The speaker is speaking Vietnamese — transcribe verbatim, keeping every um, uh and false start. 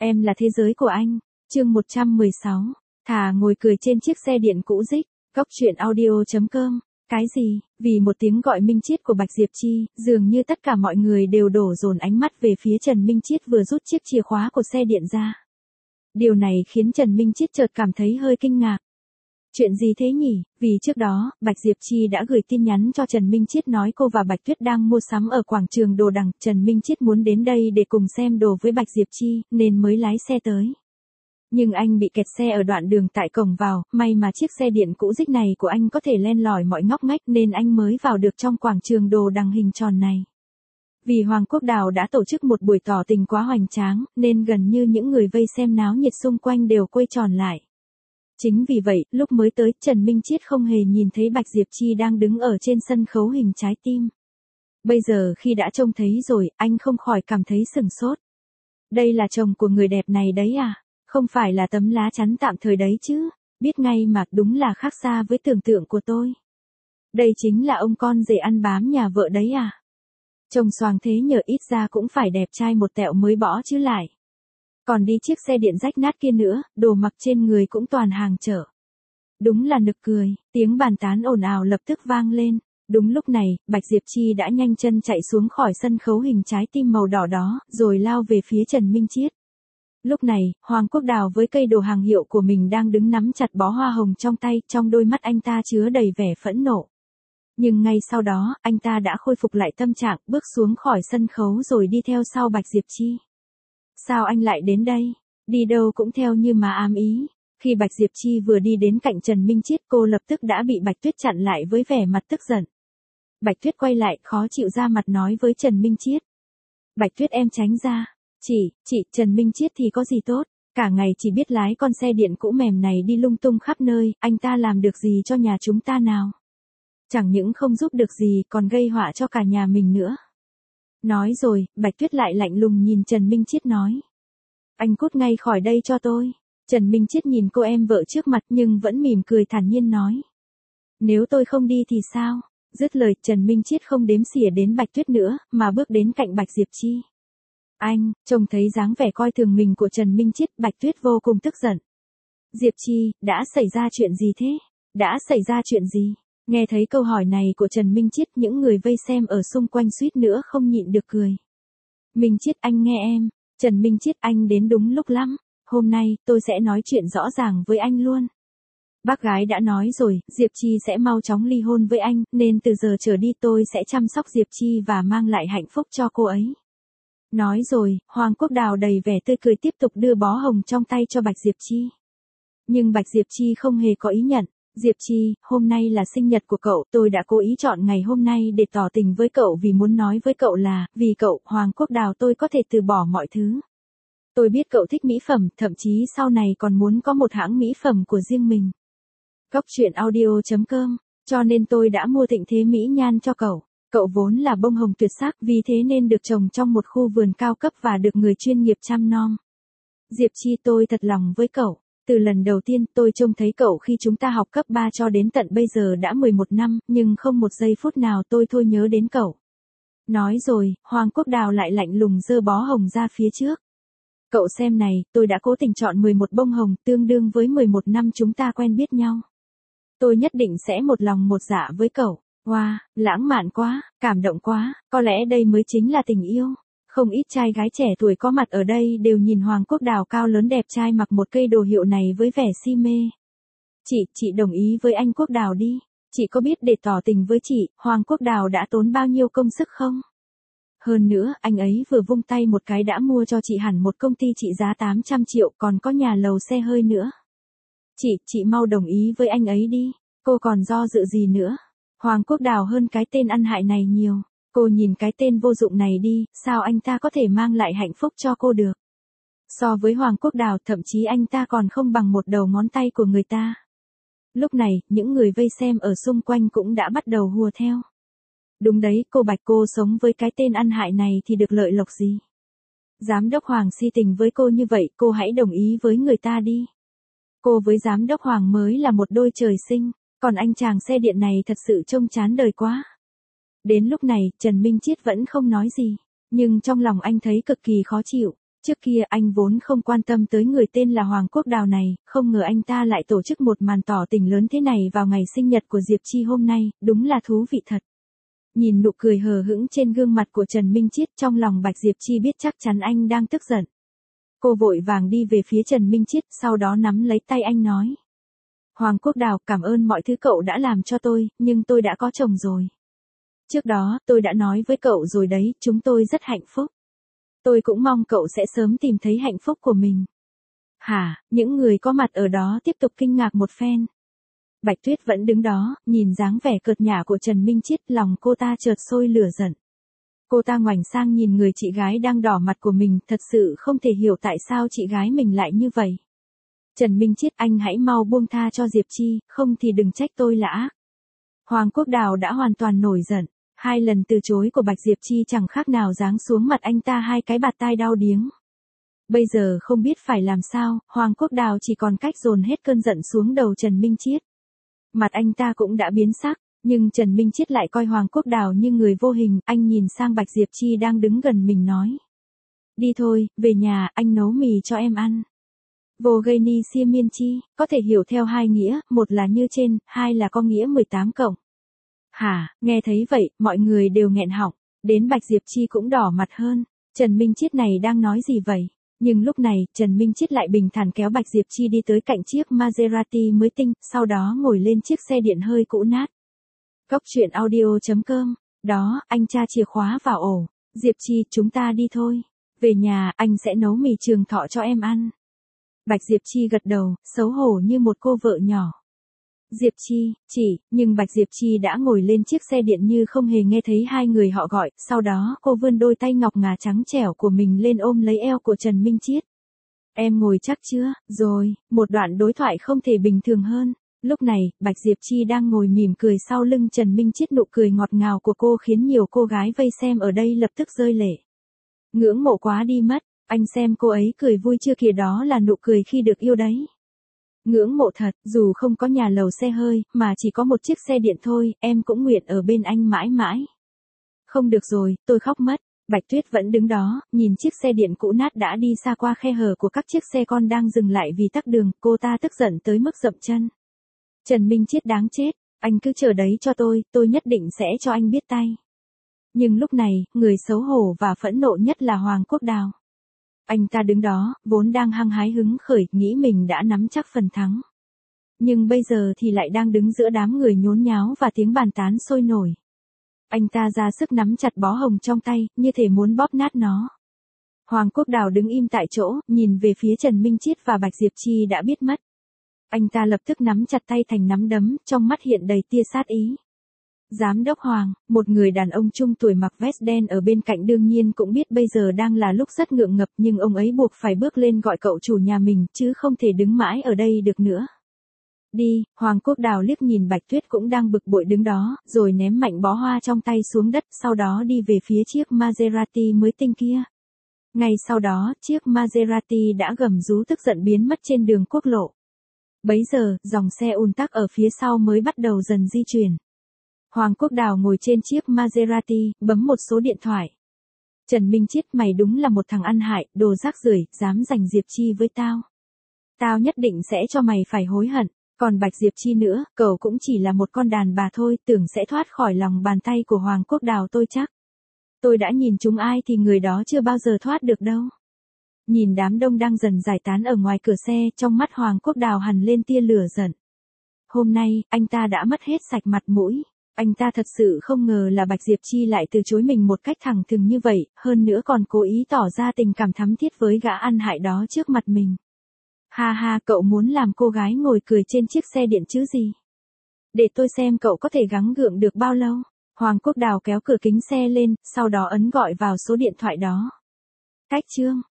Em là thế giới của anh. Chương một trăm mười sáu. Thà ngồi cười trên chiếc xe điện cũ rích. Góc truyện audio chấm com. Cái gì? Vì một tiếng gọi minh triết của Bạch Diệp Chi, dường như tất cả mọi người đều đổ dồn ánh mắt về phía Trần Minh Triết vừa rút chiếc chìa khóa của xe điện ra. Điều này khiến Trần Minh Triết chợt cảm thấy hơi kinh ngạc. Chuyện gì thế nhỉ? Vì trước đó, Bạch Diệp Chi đã gửi tin nhắn cho Trần Minh Triết nói cô và Bạch Tuyết đang mua sắm ở quảng trường đồ đằng. Trần Minh Triết muốn đến đây để cùng xem đồ với Bạch Diệp Chi, nên mới lái xe tới. Nhưng anh bị kẹt xe ở đoạn đường tại cổng vào, may mà chiếc xe điện cũ rích này của anh có thể len lỏi mọi ngóc ngách nên anh mới vào được trong quảng trường đồ đằng hình tròn này. Vì Hoàng Quốc Đào đã tổ chức một buổi tỏ tình quá hoành tráng, nên gần như những người vây xem náo nhiệt xung quanh đều quây tròn lại. Chính vì vậy, lúc mới tới, Trần Minh Triết không hề nhìn thấy Bạch Diệp Chi đang đứng ở trên sân khấu hình trái tim. Bây giờ khi đã trông thấy rồi, anh không khỏi cảm thấy sửng sốt. Đây là chồng của người đẹp này đấy à? Không phải là tấm lá chắn tạm thời đấy chứ? Biết ngay mà, đúng là khác xa với tưởng tượng của tôi. Đây chính là ông con rể ăn bám nhà vợ đấy à? Chồng xoàng thế nhờ ít ra cũng phải đẹp trai một tẹo mới bỏ chứ lại. Còn đi chiếc xe điện rách nát kia nữa, đồ mặc trên người cũng toàn hàng chợ. Đúng là nực cười, tiếng bàn tán ồn ào lập tức vang lên. Đúng lúc này, Bạch Diệp Chi đã nhanh chân chạy xuống khỏi sân khấu hình trái tim màu đỏ đó, rồi lao về phía Trần Minh Triết. Lúc này, Hoàng Quốc Đào với cây đồ hàng hiệu của mình đang đứng nắm chặt bó hoa hồng trong tay, trong đôi mắt anh ta chứa đầy vẻ phẫn nộ. Nhưng ngay sau đó, anh ta đã khôi phục lại tâm trạng, bước xuống khỏi sân khấu rồi đi theo sau Bạch Diệp Chi. Sao anh lại đến đây? Đi đâu cũng theo như mà ám ý. Khi Bạch Diệp Chi vừa đi đến cạnh Trần Minh Triết, cô lập tức đã bị Bạch Tuyết chặn lại với vẻ mặt tức giận. Bạch Tuyết quay lại, khó chịu ra mặt nói với Trần Minh Triết. Bạch Tuyết em tránh ra. Chị, chị, Trần Minh Triết thì có gì tốt, cả ngày chỉ biết lái con xe điện cũ mềm này đi lung tung khắp nơi, anh ta làm được gì cho nhà chúng ta nào? Chẳng những không giúp được gì, còn gây họa cho cả nhà mình nữa. Nói rồi, Bạch Tuyết lại lạnh lùng nhìn Trần Minh Triết nói. Anh cút ngay khỏi đây cho tôi. Trần Minh Triết nhìn cô em vợ trước mặt nhưng vẫn mỉm cười thản nhiên nói. Nếu tôi không đi thì sao? Dứt lời, Trần Minh Triết không đếm xỉa đến Bạch Tuyết nữa, mà bước đến cạnh Bạch Diệp Chi. Anh, trông thấy dáng vẻ coi thường mình của Trần Minh Triết, Bạch Tuyết vô cùng tức giận. Diệp Chi, đã xảy ra chuyện gì thế? Đã xảy ra chuyện gì? Nghe thấy câu hỏi này của Trần Minh Triết, những người vây xem ở xung quanh suýt nữa không nhịn được cười. Minh Triết, anh nghe em. Trần Minh Triết, anh đến đúng lúc lắm. Hôm nay, tôi sẽ nói chuyện rõ ràng với anh luôn. Bác gái đã nói rồi, Diệp Chi sẽ mau chóng ly hôn với anh, nên từ giờ trở đi tôi sẽ chăm sóc Diệp Chi và mang lại hạnh phúc cho cô ấy. Nói rồi, Hoàng Quốc Đào đầy vẻ tươi cười tiếp tục đưa bó hồng trong tay cho Bạch Diệp Chi. Nhưng Bạch Diệp Chi không hề có ý nhận. Diệp Chi, hôm nay là sinh nhật của cậu, tôi đã cố ý chọn ngày hôm nay để tỏ tình với cậu vì muốn nói với cậu là, vì cậu, Hoàng Quốc Đào tôi có thể từ bỏ mọi thứ. Tôi biết cậu thích mỹ phẩm, thậm chí sau này còn muốn có một hãng mỹ phẩm của riêng mình. Góc truyện audio chấm com, cho nên tôi đã mua Thịnh Thế Mỹ Nhan cho cậu. Cậu vốn là bông hồng tuyệt sắc, vì thế nên được trồng trong một khu vườn cao cấp và được người chuyên nghiệp chăm nom. Diệp Chi, tôi thật lòng với cậu. Từ lần đầu tiên tôi trông thấy cậu khi chúng ta học cấp ba cho đến tận bây giờ đã mười một năm, nhưng không một giây phút nào tôi thôi nhớ đến cậu. Nói rồi, Hoàng Quốc Đào lại lạnh lùng giơ bó hồng ra phía trước. Cậu xem này, tôi đã cố tình chọn mười một bông hồng, tương đương với mười một năm chúng ta quen biết nhau. Tôi nhất định sẽ một lòng một dạ với cậu. Wow, lãng mạn quá, cảm động quá, có lẽ đây mới chính là tình yêu. Không ít trai gái trẻ tuổi có mặt ở đây đều nhìn Hoàng Quốc Đào cao lớn đẹp trai mặc một cây đồ hiệu này với vẻ si mê. Chị, chị đồng ý với anh Quốc Đào đi. Chị có biết để tỏ tình với chị, Hoàng Quốc Đào đã tốn bao nhiêu công sức không? Hơn nữa, anh ấy vừa vung tay một cái đã mua cho chị hẳn một công ty trị giá tám trăm triệu, còn có nhà lầu xe hơi nữa. Chị, chị mau đồng ý với anh ấy đi. Cô còn do dự gì nữa? Hoàng Quốc Đào hơn cái tên ăn hại này nhiều. Cô nhìn cái tên vô dụng này đi, sao anh ta có thể mang lại hạnh phúc cho cô được? So với Hoàng Quốc Đào, thậm chí anh ta còn không bằng một đầu ngón tay của người ta. Lúc này, những người vây xem ở xung quanh cũng đã bắt đầu hùa theo. Đúng đấy, cô Bạch, cô sống với cái tên ăn hại này thì được lợi lộc gì? Giám đốc Hoàng si tình với cô như vậy, cô hãy đồng ý với người ta đi. Cô với giám đốc Hoàng mới là một đôi trời sinh, còn anh chàng xe điện này thật sự trông chán đời quá. Đến lúc này, Trần Minh Triết vẫn không nói gì, nhưng trong lòng anh thấy cực kỳ khó chịu. Trước kia anh vốn không quan tâm tới người tên là Hoàng Quốc Đào này, không ngờ anh ta lại tổ chức một màn tỏ tình lớn thế này vào ngày sinh nhật của Diệp Chi hôm nay, đúng là thú vị thật. Nhìn nụ cười hờ hững trên gương mặt của Trần Minh Chiết, trong lòng Bạch Diệp Chi biết chắc chắn anh đang tức giận. Cô vội vàng đi về phía Trần Minh Chiết, sau đó nắm lấy tay anh nói. Hoàng Quốc Đào, cảm ơn mọi thứ cậu đã làm cho tôi, nhưng tôi đã có chồng rồi. Trước đó, tôi đã nói với cậu rồi đấy, chúng tôi rất hạnh phúc. Tôi cũng mong cậu sẽ sớm tìm thấy hạnh phúc của mình. Hả, những người có mặt ở đó tiếp tục kinh ngạc một phen. Bạch Tuyết vẫn đứng đó, nhìn dáng vẻ cợt nhả của Trần Minh Chiết, lòng cô ta chợt sôi lửa giận. Cô ta ngoảnh sang nhìn người chị gái đang đỏ mặt của mình, thật sự không thể hiểu tại sao chị gái mình lại như vậy. Trần Minh Chiết, anh hãy mau buông tha cho Diệp Chi, không thì đừng trách tôi là ác. Hoàng Quốc Đào đã hoàn toàn nổi giận. Hai lần từ chối của Bạch Diệp Chi chẳng khác nào giáng xuống mặt anh ta hai cái bạt tai đau điếng. Bây giờ không biết phải làm sao, Hoàng Quốc Đào chỉ còn cách dồn hết cơn giận xuống đầu Trần Minh Chiết. Mặt anh ta cũng đã biến sắc, nhưng Trần Minh Chiết lại coi Hoàng Quốc Đào như người vô hình, anh nhìn sang Bạch Diệp Chi đang đứng gần mình nói. Đi thôi, về nhà, anh nấu mì cho em ăn. Vô gây ni sia miên chi, có thể hiểu theo hai nghĩa, một là như trên, hai là có nghĩa mười tám cộng. Hả, nghe thấy vậy, mọi người đều nghẹn họng, đến Bạch Diệp Chi cũng đỏ mặt hơn. Trần Minh Chiết này đang nói gì vậy? Nhưng lúc này, Trần Minh Chiết lại bình thản kéo Bạch Diệp Chi đi tới cạnh chiếc Maserati mới tinh, sau đó ngồi lên chiếc xe điện hơi cũ nát. Cốc truyện audio chấm com, đó, anh tra chìa khóa vào ổ. Diệp Chi, chúng ta đi thôi. Về nhà, anh sẽ nấu mì trường thọ cho em ăn. Bạch Diệp Chi gật đầu, xấu hổ như một cô vợ nhỏ. Diệp Chi, chỉ, nhưng Bạch Diệp Chi đã ngồi lên chiếc xe điện như không hề nghe thấy hai người họ gọi, sau đó cô vươn đôi tay ngọc ngà trắng trẻo của mình lên ôm lấy eo của Trần Minh Chiết. Em ngồi chắc chưa? Rồi, một đoạn đối thoại không thể bình thường hơn. Lúc này, Bạch Diệp Chi đang ngồi mỉm cười sau lưng Trần Minh Chiết, nụ cười ngọt ngào của cô khiến nhiều cô gái vây xem ở đây lập tức rơi lệ. Ngưỡng mộ quá đi mất, anh xem cô ấy cười vui chưa kìa, đó là nụ cười khi được yêu đấy. Ngưỡng mộ thật, dù không có nhà lầu xe hơi, mà chỉ có một chiếc xe điện thôi, em cũng nguyện ở bên anh mãi mãi. Không được rồi, tôi khóc mất. Bạch Tuyết vẫn đứng đó, nhìn chiếc xe điện cũ nát đã đi xa qua khe hở của các chiếc xe con đang dừng lại vì tắc đường, cô ta tức giận tới mức dậm chân. Trần Minh Chiết đáng chết, anh cứ chờ đấy cho tôi, tôi nhất định sẽ cho anh biết tay. Nhưng lúc này, người xấu hổ và phẫn nộ nhất là Hoàng Quốc Đào. Anh ta đứng đó, vốn đang hăng hái hứng khởi, nghĩ mình đã nắm chắc phần thắng. Nhưng bây giờ thì lại đang đứng giữa đám người nhốn nháo và tiếng bàn tán sôi nổi. Anh ta ra sức nắm chặt bó hồng trong tay, như thể muốn bóp nát nó. Hoàng Quốc Đào đứng im tại chỗ, nhìn về phía Trần Minh Chiết và Bạch Diệp Chi đã biết mất. Anh ta lập tức nắm chặt tay thành nắm đấm, trong mắt hiện đầy tia sát ý. Giám đốc Hoàng, một người đàn ông trung tuổi mặc vest đen ở bên cạnh đương nhiên cũng biết bây giờ đang là lúc rất ngượng ngập, nhưng ông ấy buộc phải bước lên gọi cậu chủ nhà mình, chứ không thể đứng mãi ở đây được nữa. Đi, Hoàng Quốc Đào liếc nhìn Bạch Tuyết cũng đang bực bội đứng đó, rồi ném mạnh bó hoa trong tay xuống đất, sau đó đi về phía chiếc Maserati mới tinh kia. Ngay sau đó, chiếc Maserati đã gầm rú tức giận biến mất trên đường quốc lộ. Bấy giờ, dòng xe ùn tắc ở phía sau mới bắt đầu dần di chuyển. Hoàng Quốc Đào ngồi trên chiếc Maserati, bấm một số điện thoại. Trần Minh Chiết, mày đúng là một thằng ăn hại, đồ rác rưởi, dám giành Diệp Chi với tao. Tao nhất định sẽ cho mày phải hối hận. Còn Bạch Diệp Chi nữa, cậu cũng chỉ là một con đàn bà thôi, tưởng sẽ thoát khỏi lòng bàn tay của Hoàng Quốc Đào tôi chắc. Tôi đã nhìn chúng ai thì người đó chưa bao giờ thoát được đâu. Nhìn đám đông đang dần giải tán ở ngoài cửa xe, trong mắt Hoàng Quốc Đào hằn lên tia lửa giận. Hôm nay, anh ta đã mất hết sạch mặt mũi. Anh ta thật sự không ngờ là Bạch Diệp Chi lại từ chối mình một cách thẳng thừng như vậy, hơn nữa còn cố ý tỏ ra tình cảm thắm thiết với gã ăn hại đó trước mặt mình. Ha ha, cậu muốn làm cô gái ngồi cười trên chiếc xe điện chứ gì? Để tôi xem cậu có thể gắng gượng được bao lâu. Hoàng Quốc Đào kéo cửa kính xe lên, sau đó ấn gọi vào số điện thoại đó. Cách chương.